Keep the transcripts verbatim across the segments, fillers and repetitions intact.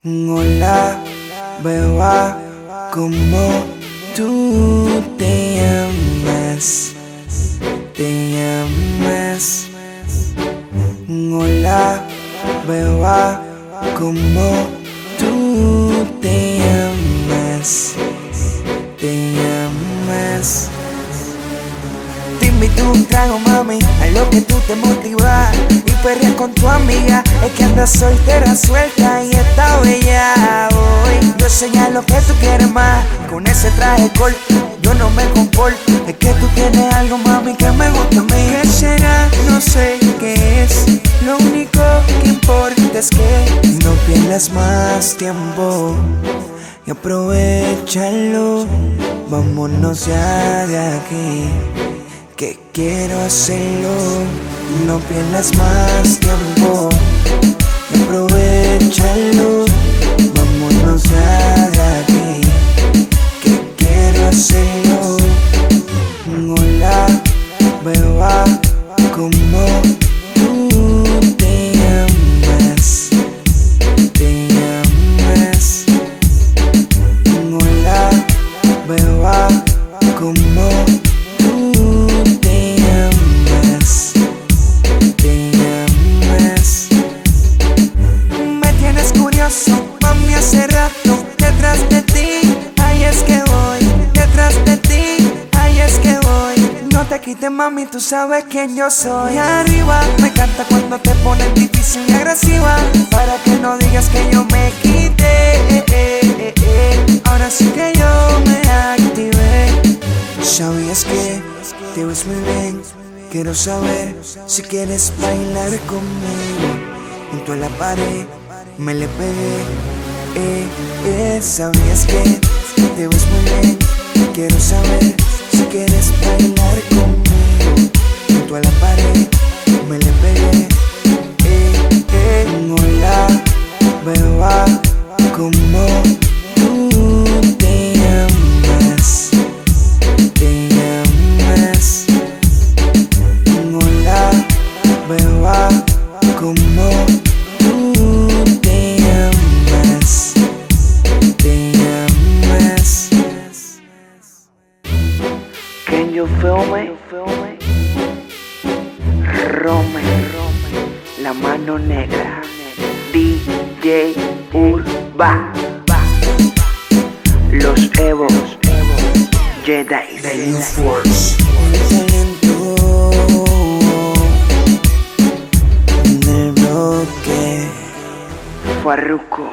Hola, beba, ¿cómo tú te llamas? Te llamas. Hola, beba, ¿cómo tú te llamas? Te llamas. Te invito un trago, mami, a lo que tú te motivas y perreas con tu amiga. Es que andas soltera, suelta y está bella hoy. Yo señalo que tú quieres más, con ese traje corto yo no me comporto. Es que tú tienes algo, mami, que me gusta a mí. ¿Qué será? No sé qué es. Lo único que importa es que no pierdas más tiempo y aprovechalo. Vámonos ya de aquí, que quiero hacerlo. No pierdas más tiempo y aprovechalo. Vámonos ya de aquí, que quiero hacerlo. Hola, beba, ¿cómo tú te llamas? Te llamas. Hola, beba, ¿cómo tú te llamas? Te llamas. Me tienes curioso, mami, hace rato detrás de ti. Ahí es que voy, detrás de ti. Ahí es que voy. No te quites, mami, tú sabes quién yo soy. Arriba, me encanta cuando te pones difícil y agresiva, para que no digas que yo me quité. eh, eh, eh. Ahora sí que yo me activé. ¿Sabías que te ves muy bien? Quiero saber si quieres bailar conmigo. Junto a la pared me le pegué. Eh, eh. ¿Sabías que te ves muy bien? Quiero saber si quieres bailar conmigo. Junto a la pared me le pegué. Eh, eh. Hola, beba, ¿cómo tú te llamas? Te llamas. Hola, beba, ¿cómo tú te llamas? Te llamas. Can you feel me? Rome, la mano negra, D J Urba, los Evos, Jedi, The New Force. El talento del bloque. Farruko,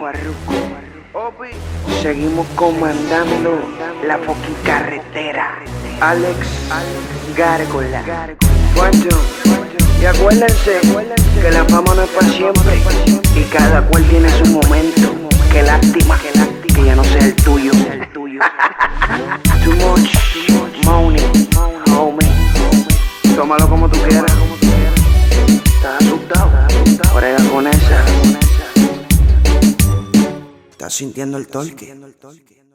seguimos comandando la fucking carretera. Alex, Gárgola, Phantom. Y acuérdense que la fama no es para siempre y cada cual tiene su momento. Qué lástima que ya no sea el tuyo. Too much money, homie. Tómalo como tú quieras. ¿Estás asustado? Brega con esa. ¿Estás sintiendo el torque?